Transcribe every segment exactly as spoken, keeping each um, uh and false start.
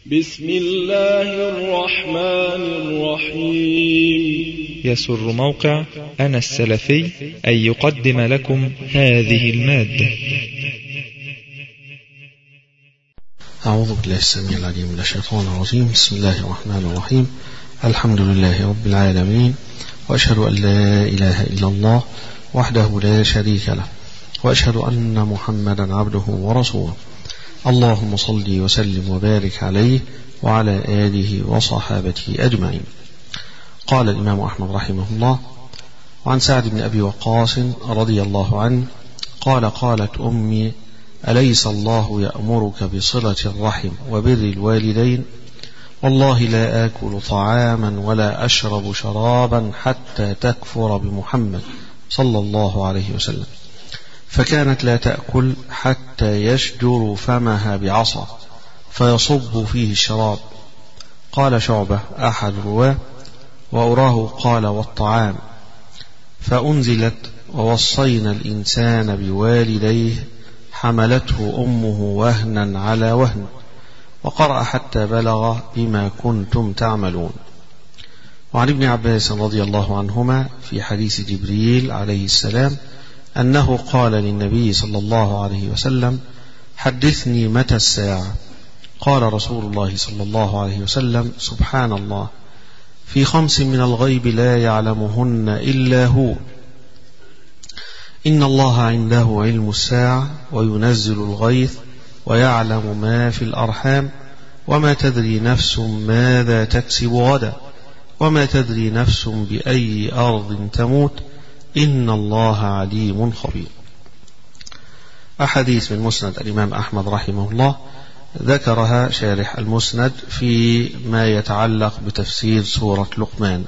بسم الله الرحمن الرحيم. يسر موقع أنا السلفي أن يقدم لكم هذه المادة. أعوذ بالله السميع العليم من الشيطان الرجيم. بسم الله الرحمن الرحيم. الحمد لله رب العالمين، وأشهد أن لا إله إلا الله وحده لا شريك له، وأشهد أن محمدا عبده ورسوله. اللهم صل وسلم وبارك عليه وعلى آله وصحابته أجمعين. قال الإمام أحمد رحمه الله: وعن سعد بن أبي وقاص رضي الله عنه قال: قالت أمي: أليس الله يأمرك بصلة الرحم وبر الوالدين؟ والله لا آكل طعاما ولا أشرب شرابا حتى تكفر بمحمد صلى الله عليه وسلم. فكانت لا تأكل حتى يشجر فمها بعصا فيصب فيه الشراب. قال شعبة أحد الرواة: وأراه قال: والطعام. فأنزلت: ووصينا الإنسان بوالديه حملته أمه وهنا على وهن. وقرأ: حتى بلغ بما كنتم تعملون. وعن ابن عباس رضي الله عنهما في حديث جبريل عليه السلام أنه قال للنبي صلى الله عليه وسلم: حدثني متى الساعة؟ قال رسول الله صلى الله عليه وسلم: سبحان الله، في خمس من الغيب لا يعلمهن إلا هو. إن الله عنده علم الساعة وينزل الغيث ويعلم ما في الأرحام، وما تدري نفس ماذا تكسب غدا، وما تدري نفس بأي أرض تموت، إن الله عليم خبير. أحاديث من مسند الإمام أحمد رحمه الله ذكرها شارح المسند في ما يتعلق بتفسير سورة لقمان.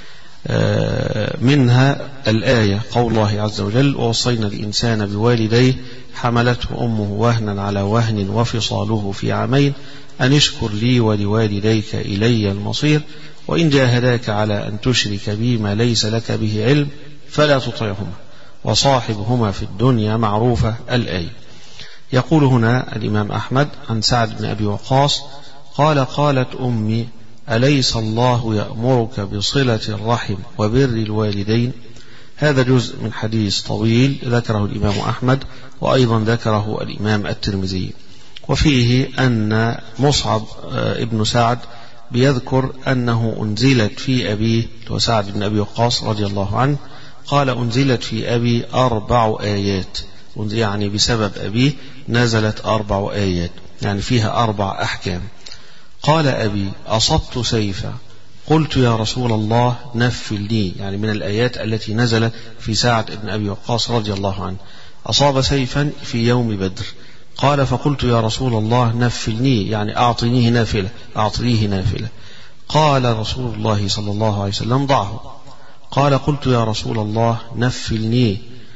منها الآية قول الله عز وجل: ووصينا الإنسان بوالديه حملته أمه وهنا على وهن وفصاله في عامين أن اشكر لي ولوالديك إلي المصير، وإن جاهداك على أن تشرك بي ما ليس لك به علم فلا تطعهما وصاحبهما في الدنيا معروفة. الآية. يقول هنا الإمام أحمد عن سعد بن أبي وقاص قال: قالت أمي: أليس الله يأمرك بصلة الرحم وبر الوالدين؟ هذا جزء من حديث طويل ذكره الإمام أحمد، وأيضا ذكره الإمام الترمذي، وفيه أن مصعب ابن سعد بيذكر أنه أنزلت في أبيه وسعد بن أبي وقاص رضي الله عنه قال: أنزلت في أبي أربع آيات، يعني بسبب أبيه نزلت أربع آيات، يعني فيها أربع أحكام. قال أبي: أصبت سيفا. قلت: يا رسول الله نفل لي، يعني من الآيات التي نزلت في سعد بن أبي وقاص رضي الله عنه. أصاب سيفا في يوم بدر. قال: فقلت: يا رسول الله نفلني، يعني أعطنيه نافلة، أعطنيه نافلة. قال رسول الله صلى الله عليه وسلم: ضعه. قال: قلت: يا رسول الله نفلني.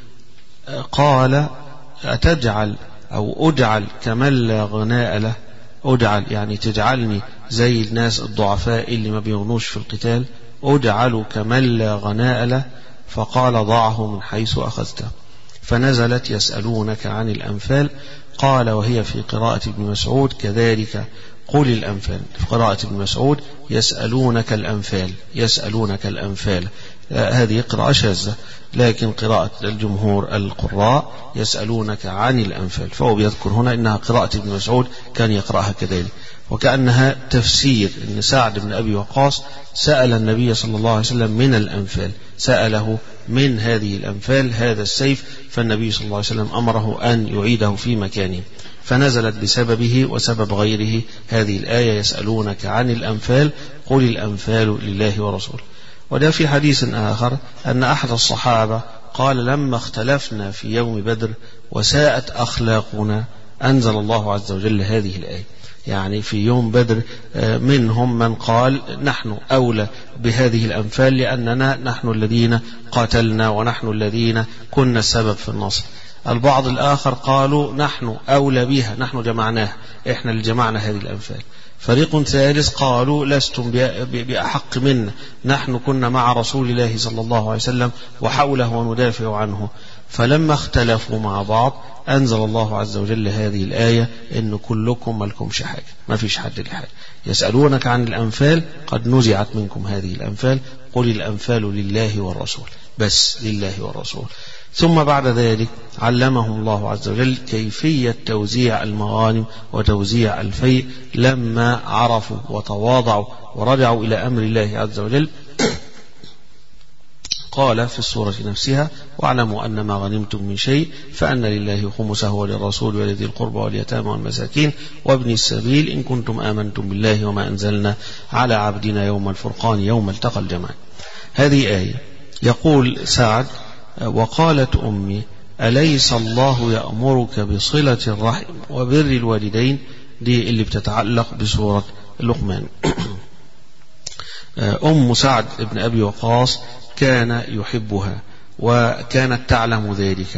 قال: أتجعل أو أجعل كمن لا غناء له؟ أجعل يعني تجعلني زي الناس الضعفاء اللي ما بيغنوش في القتال، أجعل كمن لا غناء له؟ فقال: ضعه من حيث أخذته. فنزلت: يسألونك عن الأنفال. قال: وهي في قراءة ابن مسعود كذلك، قل الأنفال. في قراءة ابن مسعود: يسألونك الأنفال، يسألونك الأنفال. هذه قراءة شاذة، لكن قراءة الجمهور القراء: يسألونك عن الأنفال. فهو بيذكر هنا إنها قراءة ابن مسعود كان يقرأها كذلك، وكأنها تفسير إن سعد بن أبي وقاص سأل النبي صلى الله عليه وسلم من الأنفال، سأله من هذه الأنفال هذا السيف، فالنبي صلى الله عليه وسلم أمره أن يعيده في مكانه، فنزلت بسببه وسبب غيره هذه الآية: يسألونك عن الأنفال، قل الأنفال لله ورسوله. وده في حديث آخر أن أحد الصحابة قال: لما اختلفنا في يوم بدر وساءت أخلاقنا أنزل الله عز وجل هذه الآية. يعني في يوم بدر منهم من قال: نحن أولى بهذه الأنفال لأننا نحن الذين قاتلنا ونحن الذين كنا السبب في النصر. البعض الآخر قالوا: نحن أولى بها، نحن جمعناها، إحنا اللي جمعنا هذه الأنفال. فريق ثالث قالوا: لستم بأحق منا، نحن كنا مع رسول الله صلى الله عليه وسلم وحوله وندافع عنه. فلما اختلفوا مع بعض أنزل الله عز وجل هذه الآية إن كلكم ملكمش حاجة، ما فيش حد لحاجة. يسألونك عن الأنفال قد نزعت منكم هذه الأنفال قل الأنفال لله والرسول، بس لله والرسول. ثم بعد ذلك علمهم الله عز وجل كيفية توزيع المغانم وتوزيع الفيء لما عرفوا وتواضعوا ورجعوا إلى أمر الله عز وجل. قال في السورة نفسها واعلموا أن ما غنمتم من شيء فأن لله خمسه وللرسول ولذي القربى واليتامى والمساكين وابن السبيل إن كنتم آمنتم بالله وما أنزلنا على عبدنا يوم الفرقان يوم التقى الجمعان. هذه آية. يقول سعد وقالت أمي أليس الله يأمرك بصلة الرحم وبر الوالدين، دي اللي بتتعلق بسورة لقمان. أم سعد بن أبي وقاص كان يحبها وكانت تعلم ذلك،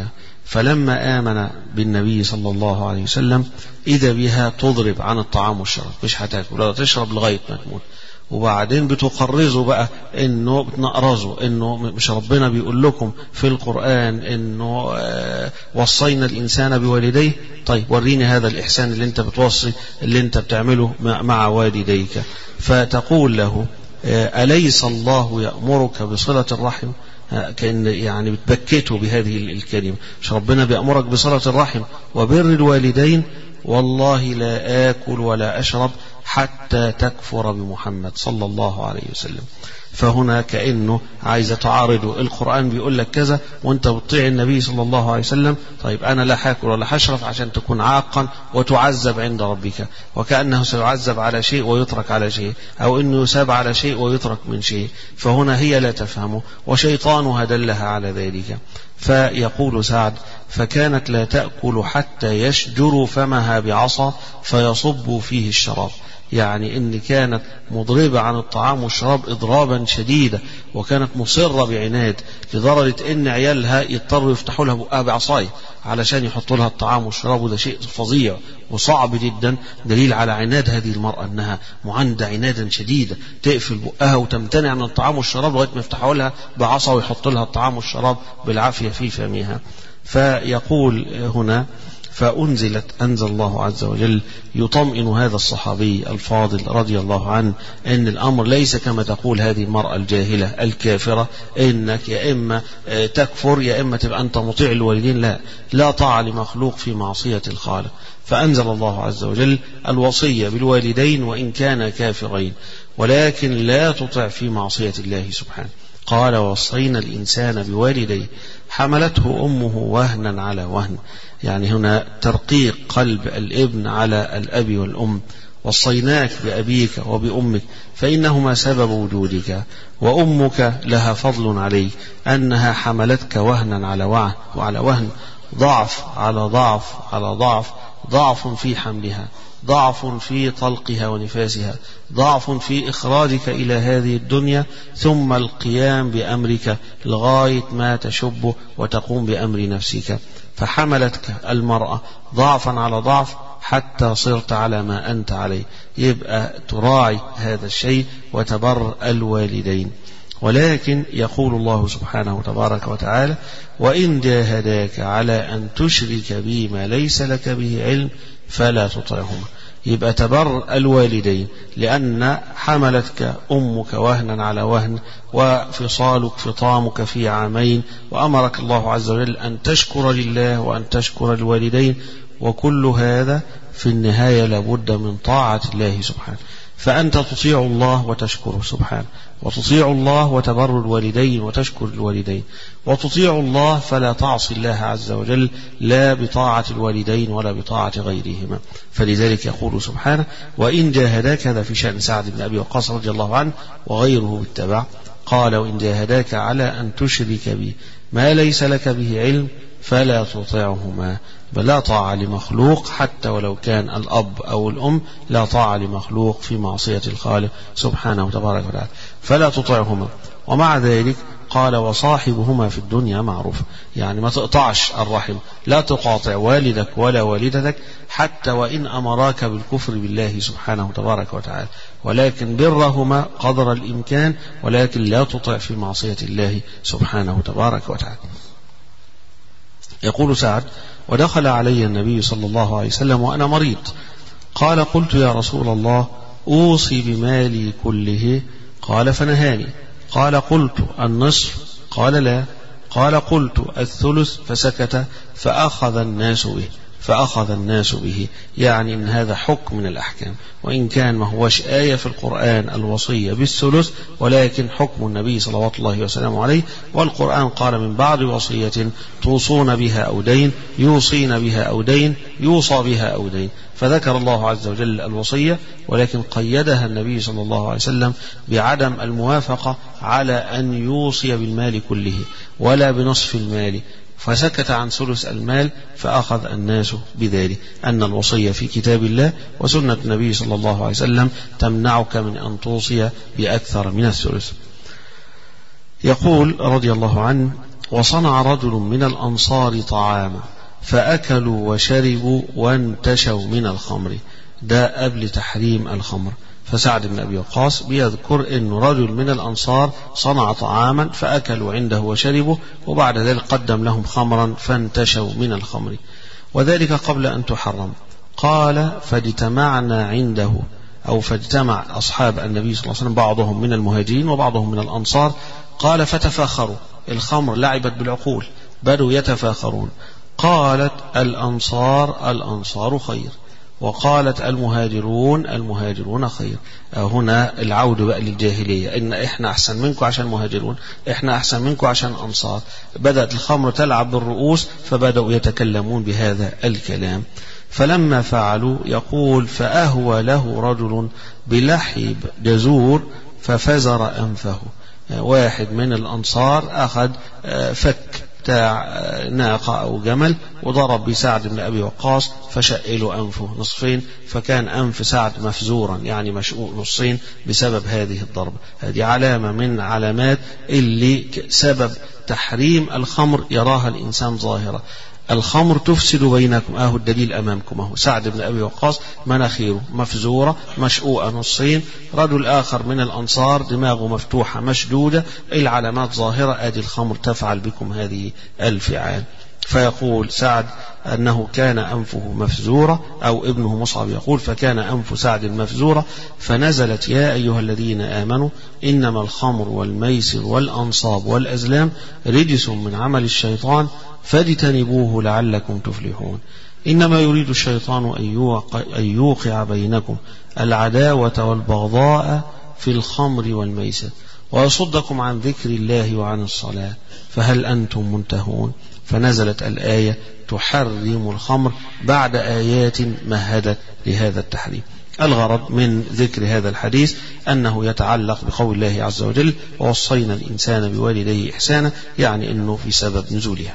فلما آمن بالنبي صلى الله عليه وسلم إذا بها تضرب عن الطعام والشراب، مش هتاكل ولا تشرب لغاية ما تموت. وبعدين بتقرزوا بقى انه بتنقرزوا انه مش ربنا بيقول لكم في القرآن انه آه وصينا الانسان بوالديه؟ طيب وريني هذا الاحسان اللي انت بتوصي اللي انت بتعمله مع والديك. فتقول له آه أليس الله يأمرك بصلة الرحم؟ آه كأن يعني بتبكته بهذه الكلمة، مش ربنا بيأمرك بصلة الرحم وبر الوالدين؟ والله لا آكل ولا أشرب حتى تكفر بمحمد صلى الله عليه وسلم. فهنا كأنه عايز تعارضه، القرآن بيقول لك كذا وانت بتطيع النبي صلى الله عليه وسلم، طيب أنا لا حاكل ولا حشرف عشان تكون عاقا وتعذب عند ربك، وكأنه سيعذب على شيء ويترك على شيء، أو أنه يساب على شيء ويترك من شيء. فهنا هي لا تفهمه وشيطانها دلها على ذلك. فيقول سعد فكانت لا تأكل حتى يشجر فمها بعصا فيصب فيه الشراب، يعني إن كانت مضربة عن الطعام والشراب إضرابا شديدا، وكانت مصرة بعناد لدرجة إن عيالها يضطروا يفتحوا لها بقها بعصاية علشان يحطوا لها الطعام والشراب، وده شيء فظيع وصعب جدا، دليل على عناد هذه المرأة أنها معاندة عنادا شديدا، تقفل بقها وتمتنع عن الطعام والشراب لغاية ما يفتحوا لها بعصا ويحطوا لها الطعام والشراب بالعافية في فمها. فيقول هنا فأنزلت أنزل الله عز وجل يطمئن هذا الصحابي الفاضل رضي الله عنه أن الأمر ليس كما تقول هذه المرأة الجاهلة الكافرة إنك يا إما تكفر يا إما تبقى أنت مطيع الوالدين، لا لا طاعة لمخلوق في معصية الخالق. فأنزل الله عز وجل الوصية بالوالدين وإن كانا كافرين، ولكن لا تطع في معصية الله سبحانه. قال وصينا الإنسان بوالديه حملته أمه وهنا على وهن، يعني هنا ترقيق قلب الابن على الأب والأم. وصيناك بأبيك وبأمك فإنهما سبب وجودك، وأمك لها فضل عليك أنها حملتك وهنا على وهن وعلى وهن، ضعف على ضعف على ضعف، ضعف في حملها، ضعف في طلقها ونفاسها، ضعف في إخراجك إلى هذه الدنيا، ثم القيام بأمرك لغاية ما تشب وتقوم بأمر نفسك. فحملتك المرأة ضعفا على ضعف حتى صرت على ما أنت عليه. يبقى تراعي هذا الشيء وتبر الوالدين. ولكن يقول الله سبحانه تبارك وتعالى وإن جاهداك على أن تشرك بي ما ليس لك به علم فلا تطعهما. يبقى تبر الوالدين لأن حملتك أمك وهنا على وهن وفصالك فطامك في عامين، وأمرك الله عز وجل أن تشكر لله وأن تشكر الوالدين، وكل هذا في النهاية لابد من طاعة الله سبحانه. فأنت تطيع الله وتشكره سبحانه، وتطيع الله وتبر الوالدين وتشكر الوالدين، وتطيع الله فلا تعصي الله عز وجل لا بطاعة الوالدين ولا بطاعة غيرهما. فلذلك يقول سبحانه وإن جاهداك، هذا في شأن سعد بن أبي وقاص رضي الله عنه وغيره بالتبع، قال وإن جاهداك على أن تشرك بي ما ليس لك به علم فلا تطعهما. بلا طاعة لمخلوق حتى ولو كان الأب أو الأم، لا طاعة لمخلوق في معصية الخالق سبحانه تبارك وتعالى، فلا تطعهما. ومع ذلك قال وصاحبهما في الدنيا معروف، يعني ما تقطعش الرحم، لا تقاطع والدك ولا والدتك حتى وإن أمراك بالكفر بالله سبحانه تبارك وتعالى، ولكن برهما قدر الإمكان، ولكن لا تطع في معصية الله سبحانه تبارك وتعالى. يقول سعد: ودخل علي النبي صلى الله عليه وسلم وأنا مريض، قال: قلت يا رسول الله أوصي بمالي كله؟ قال: فنهاني. قال: قلت النصف؟ قال: لا. قال: قلت الثلث؟ فسكت. فأخذ الناس به فأخذ الناس به يعني إن هذا حكم من الأحكام، وإن كان ما هوش آية في القرآن الوصية بالثلث، ولكن حكم النبي صلوات الله وسلامه عليه. والقرآن قال: من بعد وصية توصون بها أو دين يوصين بها أو دين يوصى بها أو دين. فذكر الله عز وجل الوصية، ولكن قيدها النبي صلى الله عليه وسلم بعدم الموافقة على أن يوصي بالمال كله ولا بنصف المال، فسكت عن ثلث المال فأخذ الناس بذلك. أن الوصية في كتاب الله، وسنة النبي صلى الله عليه وسلم تمنعك من أن توصي بأكثر من الثلث. يقول رضي الله عنه: وصنع رجل من الأنصار طعاما فأكلوا وشربوا وانتشوا من الخمر. ده قبل تحريم الخمر. فسعد بن أبي وقاص بيذكر أن رجل من الأنصار صنع طعاما فأكلوا عنده وشربوا، وبعد ذلك قدم لهم خمرا فانتشوا من الخمر، وذلك قبل أن تحرم. قال: فاجتمعنا عنده، أو فاجتمع أصحاب النبي صلى الله عليه وسلم بعضهم من المهاجرين وبعضهم من الأنصار. قال: فتفاخروا، الخمر لعبت بالعقول، بدوا يتفاخرون. قالت الأنصار الأنصار خير، وقالت المهاجرون المهاجرون خير. هنا العود بقى للجاهلية، إن إحنا أحسن منكم عشان مهاجرون، إحنا أحسن منكم عشان أنصار. بدأت الخمر تلعب بالرؤوس، فبدأوا يتكلمون بهذا الكلام. فلما فعلوا يقول: فأهوى له رجل بلحيب جزور ففزر أنفه. واحد من الأنصار أخذ فك بتاع ناقة أو جمل وضرب بسعد بن أبي وقاص فشقلوا أنفه نصفين، فكان أنف سعد مفزورا يعني مشقوق نصين بسبب هذه الضربة. هذه علامة من علامات اللي سبب تحريم الخمر يراها الإنسان ظاهرة. الخمر تفسد بينكم، أهو الدليل أمامكم، أهو سعد بن أبي وقاص مناخيره مفزورة مشقوقة نصين، رجل آخر من الأنصار دماغه مفتوحة مشدودة، العلامات ظاهرة، أدي الخمر تفعل بكم هذه الفعال. فيقول سعد أنه كان أنفه مفزورة، أو ابنه مصعب يقول: فكان أنف سعد مفزورة، فنزلت: يا أيها الذين آمنوا إنما الخمر والميسر والأنصاب والأزلام رجس من عمل الشيطان فاجتنبوه لعلكم تفلحون. إنما يريد الشيطان أن يوقع بينكم العداوة والبغضاء في الخمر والميسر ويصدكم عن ذكر الله وعن الصلاة فهل أنتم منتهون. فنزلت الآية تحرم الخمر بعد آيات مهدت لهذا التحريم. الغرض من ذكر هذا الحديث أنه يتعلق بقول الله عز وجل: ووصينا الإنسان بوالديه إحسانا، يعني أنه في سبب نزولها.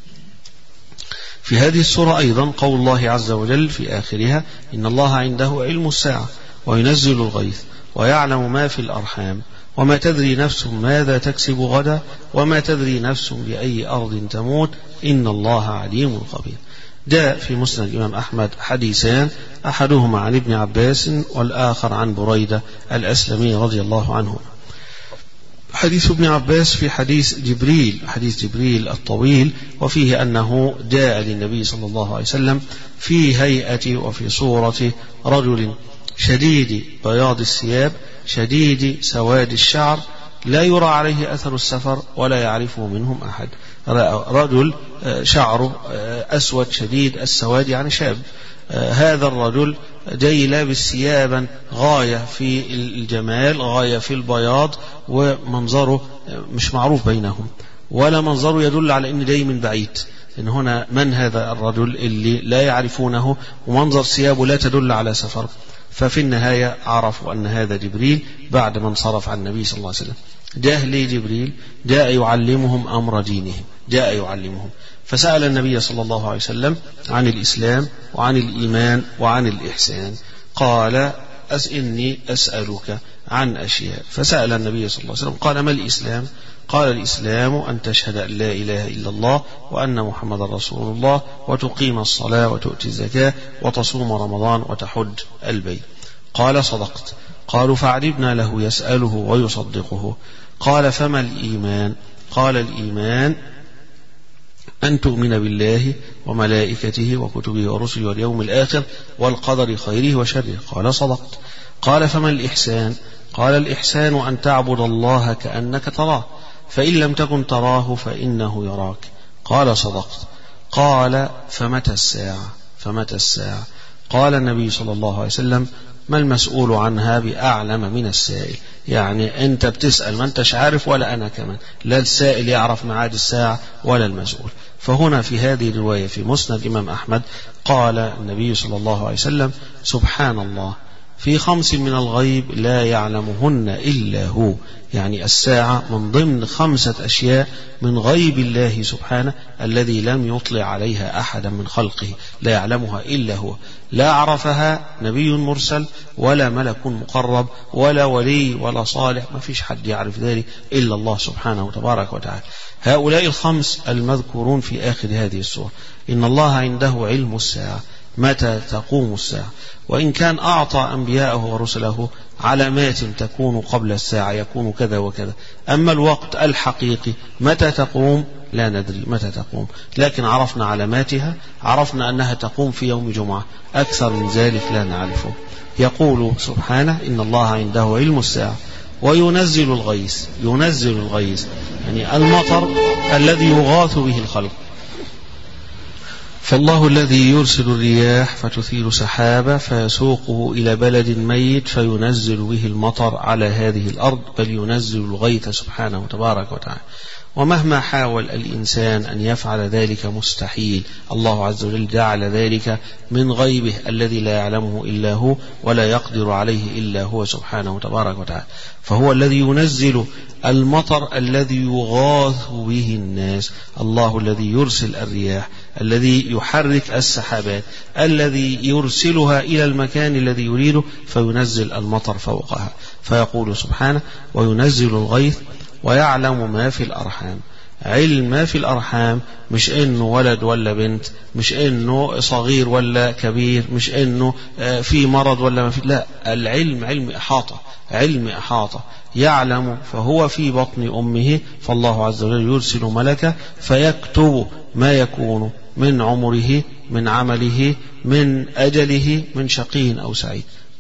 في هذه السورة أيضا قول الله عز وجل في آخرها: إن الله عنده علم الساعة وينزل الغيث ويعلم ما في الأرحام وما تدري نفس ماذا تكسب غدا وما تدري نفس بأي أرض تموت إن الله عليم خبير. جاء في مسند الإمام أحمد حديثان، أحدهما عن ابن عباس والآخر عن بريدة الأسلمي رضي الله عنه. حديث ابن عباس في حديث جبريل، حديث جبريل الطويل، وفيه أنه جاء للنبي صلى الله عليه وسلم في هيئة وفي صورة رجل شديد بياض الثياب شديد سواد الشعر لا يرى عليه أثر السفر ولا يعرفه منهم أحد. رجل شعره أسود شديد السواد يعني شاب. هذا الرجل جاي لابس ثيابا غاية في الجمال غاية في البياض، ومنظره مش معروف بينهم ولا منظره يدل على أنه جاي من بعيد. إن هنا من هذا الرجل اللي لا يعرفونه ومنظر ثيابه لا تدل على سفر. ففي النهاية عرفوا أن هذا جبريل بعد ما انصرف عن النبي صلى الله عليه وسلم. جاء لي جبريل جاء يعلمهم أمر دينهم، جاء يعلمهم. فسأل النبي صلى الله عليه وسلم عن الإسلام وعن الإيمان وعن الإحسان. قال: أس إني أسألك عن أشياء. فسأل النبي صلى الله عليه وسلم قال: ما الإسلام؟ قال: الإسلام أن تشهد أن لا إله إلا الله وأن محمد رسول الله وتقيم الصلاة وتؤتي الزكاة وتصوم رمضان وتحج البيت. قال: صدقت. قالوا: فعجبنا له يسأله ويصدقه. قال: فما الإيمان؟ قال: الإيمان أن تؤمن بالله وملائكته وكتبه ورسله واليوم الآخر والقدر خيره وشره. قال صدقت. قال فما الإحسان؟ قال الإحسان أن تعبد الله كأنك تراه فإن لم تكن تراه فإنه يراك. قال صدقت. قال فمتى الساعة؟ فمتى الساعة؟ قال النبي صلى الله عليه وسلم ما المسؤول عنها بأعلم من السائل. يعني أنت بتسأل ما أنتش عارف ولا أنا كمان، لا السائل يعرف ميعاد الساعة ولا المسؤول. فهنا في هذه الرواية في مسند الإمام أحمد قال النبي صلى الله عليه وسلم سبحان الله في خمس من الغيب لا يعلمهن إلا هو. يعني الساعة من ضمن خمسة أشياء من غيب الله سبحانه الذي لم يطلع عليها أحدا من خلقه، لا يعلمها إلا هو. لا عرفها نبي مرسل ولا ملك مقرب ولا ولي ولا صالح، ما فيش حد يعرف ذلك إلا الله سبحانه وتبارك وتعالى. هؤلاء الخمس المذكورون في آخر هذه السورة إن الله عنده علم الساعة متى تقوم الساعة، وإن كان أعطى أنبياءه ورسله علامات تكون قبل الساعة يكون كذا وكذا، أما الوقت الحقيقي متى تقوم لا ندري متى تقوم، لكن عرفنا علاماتها، عرفنا أنها تقوم في يوم جمعة، أكثر من ذلك لا نعرفه. يقول سبحانه إن الله عنده علم الساعة وينزل الغيث. ينزل الغيث يعني المطر الذي يغاث به الخلق. فالله الذي يرسل الرياح فتثير سحابا فيسوقه إلى بلد ميت فينزل به المطر على هذه الأرض، بل ينزل الغيث سبحانه تبارك وتعالى. ومهما حاول الإنسان أن يفعل ذلك مستحيل، الله عز وجل جعل ذلك من غيبه الذي لا يعلمه إلا هو ولا يقدر عليه إلا هو سبحانه تبارك وتعالى. فهو الذي ينزل المطر الذي يغاث به الناس، الله الذي يرسل الرياح، الذي يحرك السحابات، الذي يرسلها إلى المكان الذي يريده فينزل المطر فوقها. فيقول سبحانه وينزل الغيث ويعلم ما في الأرحام. علم ما في الأرحام مش إنه ولد ولا بنت، مش إنه صغير ولا كبير، مش إنه في مرض ولا ما في، لا، العلم علم إحاطة، علم إحاطة يعلم. فهو في بطن أمه، فالله عز وجل يرسل ملكا فيكتب ما يكون من عمره، من عمله، من أجله، من شقي أو سعيد،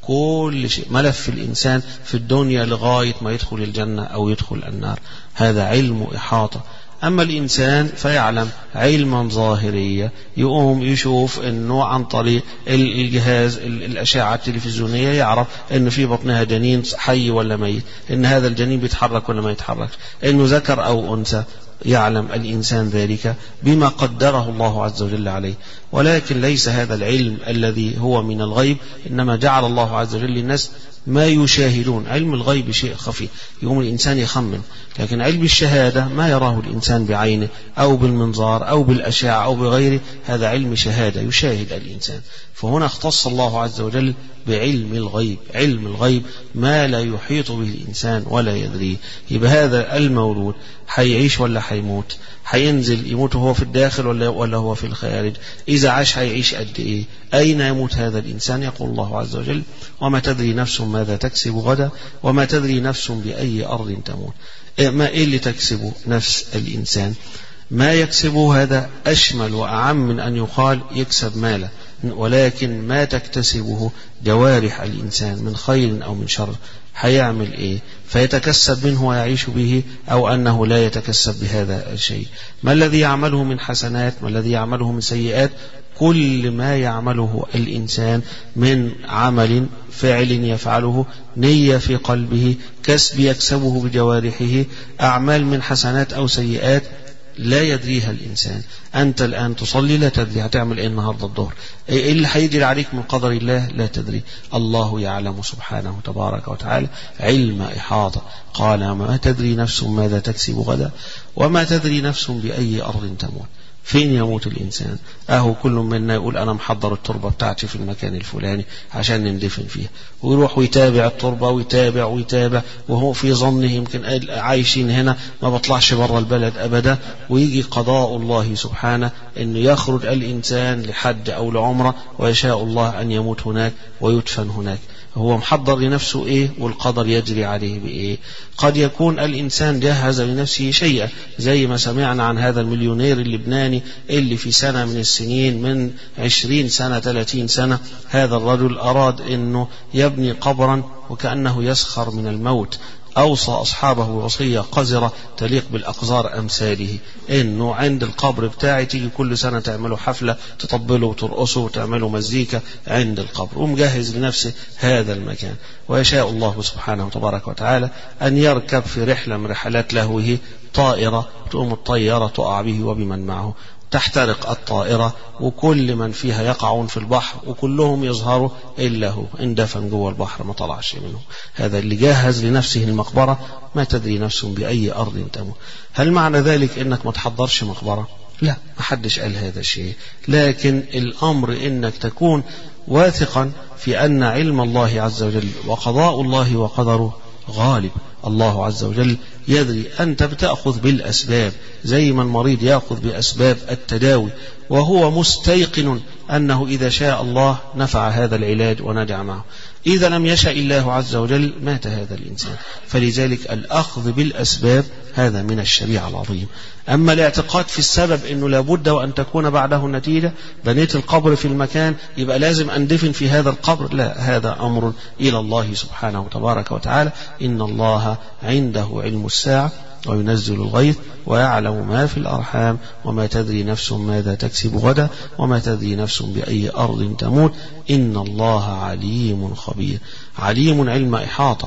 كل شيء ملف الإنسان في الدنيا لغاية ما يدخل الجنة أو يدخل النار. هذا علم إحاطة. أما الإنسان فيعلم علما ظاهرية، يقوم يشوف أنه عن طريق الجهاز الأشعة التلفزيونية يعرف أنه في بطنها جنين حي ولا ميت، أن هذا الجنين بيتحرك ولا ما يتحرك، أنه ذكر أو أنثى، يعلم الإنسان ذلك بما قدره الله عز وجل عليه. ولكن ليس هذا العلم الذي هو من الغيب، إنما جعل الله عز وجل للناس ما يشاهدون. علم الغيب شيء خفي يقوم الإنسان يخمن، لكن علم الشهادة ما يراه الإنسان بعينه أو بالمنظار أو بالأشعة أو بغيره، هذا علم شهادة يشاهد الإنسان. فهنا اختص الله عز وجل بعلم الغيب، علم الغيب ما لا يحيط به الإنسان ولا يدريه. يبقى هذا المولود حيعيش ولا حيموت، حينزل يموت هو في الداخل ولا ولا هو في الخارج، إذا عاش حيعيش قد إيه، أين يموت هذا الإنسان. يقول الله عز وجل وما تدري نفس ماذا تكسب غدا وما تدري نفس بأي أرض تموت. ما إيه اللي تكسبه نفس الإنسان؟ ما يكسبه هذا أشمل وأعم من أن يقال يكسب ماله، ولكن ما تكتسبه جوارح الإنسان من خير أو من شر، حيعمل إيه فيتكسب منه ويعيش به، أو أنه لا يتكسب بهذا الشيء. ما الذي يعمله من حسنات، ما الذي يعمله من سيئات. كل ما يعمله الإنسان من عمل فعل يفعله، نية في قلبه، كسب يكسبه بجوارحه، أعمال من حسنات أو سيئات لا يدريها الإنسان. أنت الآن تصلي لا تدري هتعمل إيه النهاردة الظهر، إيه اللي هيجري عليك من قدر الله لا تدري. الله يعلم سبحانه تبارك وتعالى علم إحاطة. قال ما تدري نفس ماذا تكسب غدا وما تدري نفس بأي أرض تموت. فين يموت الإنسان؟ أهو كل منا يقول أنا محضر التربة بتاعتي في المكان الفلاني عشان نندفن فيها، ويروح ويتابع التربة ويتابع ويتابع وهو في ظنه يمكن عايشين هنا ما بطلعش برا البلد أبدا، ويجي قضاء الله سبحانه أنه يخرج الإنسان لحج أو لعمرة ويشاء الله أن يموت هناك ويدفن هناك. هو محضر لنفسه إيه والقدر يجري عليه بإيه. قد يكون الإنسان جهز لنفسه شيئا، زي ما سمعنا عن هذا المليونير اللبناني اللي في سنة من السنين، من عشرين سنة ثلاثين سنة، هذا الرجل أراد أنه يبني قبرا وكأنه يسخر من الموت، أوصى أصحابه وصية قذرة تليق بالأقذار أمثاله، إنه عند القبر بتاعي تيجي كل سنة تعملوا حفلة، تطبلوا وترقصوا وتعملوا مزيكا عند القبر، ومجهز لنفسه هذا المكان. ويشاء الله سبحانه وتبارك وتعالى أن يركب في رحلة من رحلات لهوه طائرة، تقوم الطيارة تقع به وبمن معه، تحترق الطائرة وكل من فيها يقعون في البحر وكلهم يظهروا إلا هو اندفن جوه البحر ما طلعش منه. هذا اللي جهز لنفسه المقبرة، ما تدري نفس بأي أرض تموت. هل معنى ذلك إنك ما تحضرش مقبرة؟ لا، ما حدش قال هذا الشيء، لكن الأمر إنك تكون واثقا في أن علم الله عز وجل وقضاء الله وقدره غالب. الله عز وجل يدري، أنت بتأخذ بالأسباب زي ما المريض يأخذ بأسباب التداوي، وهو مستيقن أنه إذا شاء الله نفع هذا العلاج ونجع معه، إذا لم يشاء الله عز وجل مات هذا الإنسان. فلذلك الأخذ بالأسباب هذا من الشريعة العظيم. أما الاعتقاد في السبب أنه لابد وأن تكون بعده النتيجة، بنيت القبر في المكان يبقى لازم أندفن في هذا القبر، لا، هذا أمر إلى الله سبحانه تبارك وتعالى. إن الله عنده علم الساعة وينزل الغيث ويعلم ما في الأرحام وما تدري نفس ماذا تكسب غدا وما تدري نفس بأي أرض تموت إن الله عليم خبير. عليم علم إحاطة،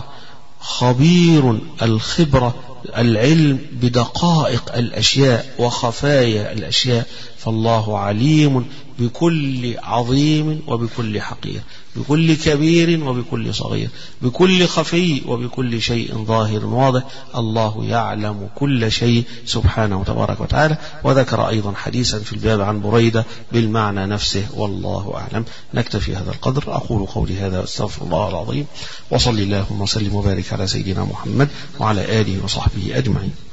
خبير الخبرة، العلم بدقائق الأشياء وخفايا الأشياء. فالله عليم بكل عظيم وبكل حقير، بكل كبير وبكل صغير، بكل خفي وبكل شيء ظاهر واضح. الله يعلم كل شيء سبحانه وتبارك وتعالى. وذكر أيضا حديثا في الباب عن بريدة بالمعنى نفسه، والله أعلم. نكتفي هذا القدر. أقول قولي هذا واستغفر الله العظيم، وصلي اللهم وسلم وبارك على سيدنا محمد وعلى آله وصحبه أجمعين.